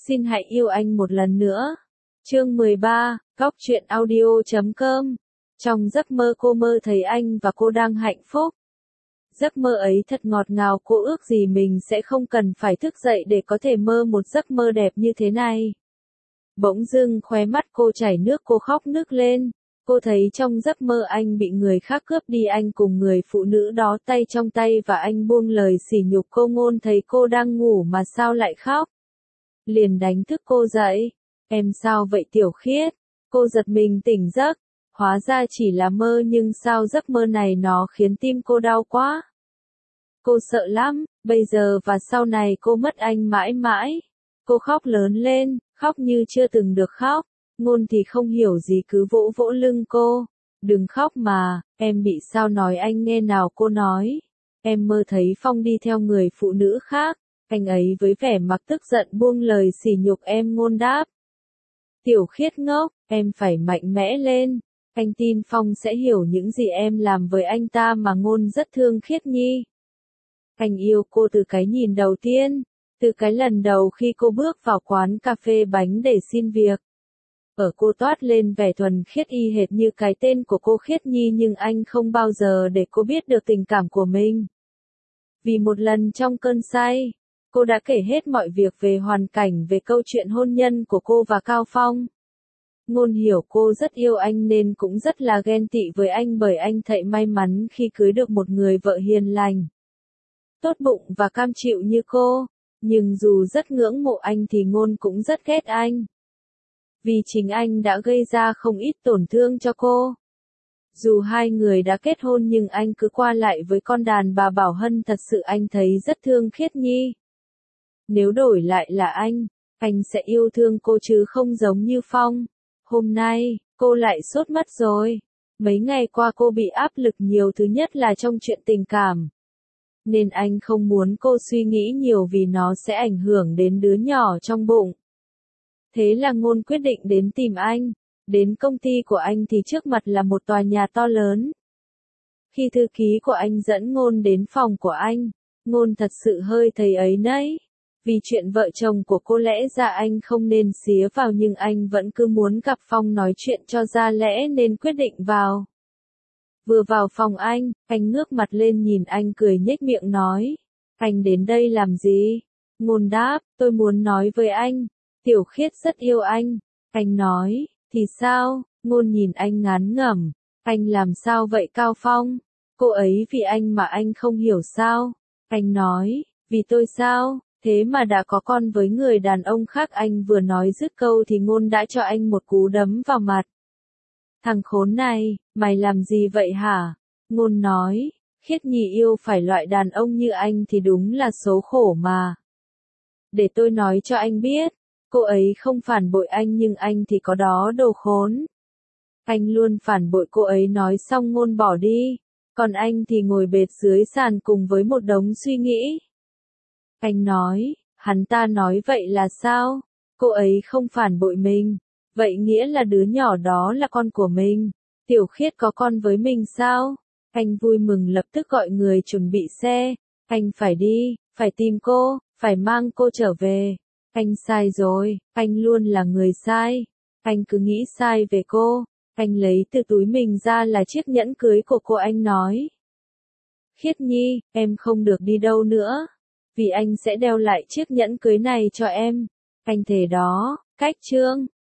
Xin hãy yêu anh một lần nữa. Chương 13, Góc truyện audio.com. Trong giấc mơ cô mơ thấy anh và cô đang hạnh phúc. Giấc mơ ấy thật ngọt ngào, cô ước gì mình sẽ không cần phải thức dậy để có thể mơ một giấc mơ đẹp như thế này. Bỗng dưng khóe mắt cô chảy nước, cô khóc nức lên. Cô thấy trong giấc mơ anh bị người khác cướp đi, anh cùng người phụ nữ đó tay trong tay và anh buông lời sỉ nhục cô. Ngôn thấy cô đang ngủ mà sao lại khóc, liền đánh thức cô dậy. Em sao vậy Tiểu Khiết? Cô giật mình tỉnh giấc. Hóa ra chỉ là mơ, nhưng sao giấc mơ này nó khiến tim cô đau quá. Cô sợ lắm, bây giờ và sau này cô mất anh mãi mãi. Cô khóc lớn lên, khóc như chưa từng được khóc. Ngôn thì không hiểu gì cứ vỗ vỗ lưng cô. Đừng khóc mà, em bị sao nói anh nghe nào. Cô nói, em mơ thấy Phong đi theo người phụ nữ khác. Anh ấy với vẻ mặt tức giận buông lời sỉ nhục em. Ngôn đáp, Tiểu Khiết ngốc, em phải mạnh mẽ lên. Anh tin Phong sẽ hiểu những gì em làm với anh ta mà. Ngôn rất thương Khiết Nhi. Anh yêu cô từ cái nhìn đầu tiên, từ cái lần đầu khi cô bước vào quán cà phê bánh để xin việc. Ở cô toát lên vẻ thuần khiết y hệt như cái tên của cô, Khiết Nhi, nhưng anh không bao giờ để cô biết được tình cảm của mình. Vì một lần trong cơn say, cô đã kể hết mọi việc về hoàn cảnh, về câu chuyện hôn nhân của cô và Cao Phong. Ngôn hiểu cô rất yêu anh nên cũng rất là ghen tị với anh, bởi anh thấy may mắn khi cưới được một người vợ hiền lành, tốt bụng và cam chịu như cô. Nhưng dù rất ngưỡng mộ anh thì Ngôn cũng rất ghét anh. Vì chính anh đã gây ra không ít tổn thương cho cô. Dù hai người đã kết hôn nhưng anh cứ qua lại với con đàn bà Bảo Hân. Thật sự anh thấy rất thương Khiết Nhi. Nếu đổi lại là anh sẽ yêu thương cô chứ không giống như Phong. Hôm nay, cô lại sốt mất rồi. Mấy ngày qua cô bị áp lực nhiều, thứ nhất là trong chuyện tình cảm. Nên anh không muốn cô suy nghĩ nhiều vì nó sẽ ảnh hưởng đến đứa nhỏ trong bụng. Thế là Ngôn quyết định đến tìm anh. Đến công ty của anh thì trước mặt là một tòa nhà to lớn. Khi thư ký của anh dẫn Ngôn đến phòng của anh, Ngôn thật sự hơi thấy áy náy. Vì chuyện vợ chồng của cô lẽ ra anh không nên xía vào, nhưng anh vẫn cứ muốn gặp Phong nói chuyện cho ra lẽ nên quyết định vào. Vừa vào phòng anh ngước mặt lên nhìn anh cười nhếch miệng nói, anh đến đây làm gì? Ngôn đáp, tôi muốn nói với anh, Tiểu Khiết rất yêu anh. Anh nói, thì sao? Ngôn nhìn anh ngán ngẩm, anh làm sao vậy Cao Phong? Cô ấy vì anh mà anh không hiểu sao? Anh nói, vì tôi sao? Thế mà đã có con với người đàn ông khác. Anh vừa nói dứt câu thì Ngôn đã cho anh một cú đấm vào mặt. Thằng khốn này, mày làm gì vậy hả? Ngôn nói, Khiết Nhi yêu phải loại đàn ông như anh thì đúng là số khổ mà. Để tôi nói cho anh biết, cô ấy không phản bội anh nhưng anh thì có đó đồ khốn. Anh luôn phản bội cô ấy. Nói xong Ngôn bỏ đi, còn anh thì ngồi bệt dưới sàn cùng với một đống suy nghĩ. Anh nói, hắn ta nói vậy là sao? Cô ấy không phản bội mình, vậy nghĩa là đứa nhỏ đó là con của mình. Tiểu Khiết có con với mình sao? Anh vui mừng lập tức gọi người chuẩn bị xe. Anh phải đi, phải tìm cô, phải mang cô trở về. Anh sai rồi, anh luôn là người sai. Anh cứ nghĩ sai về cô. Anh lấy từ túi mình ra là chiếc nhẫn cưới của cô. Anh nói, Khiết Nhi, em không được đi đâu nữa, vì anh sẽ đeo lại chiếc nhẫn cưới này cho em. Anh thề đó. Cách chương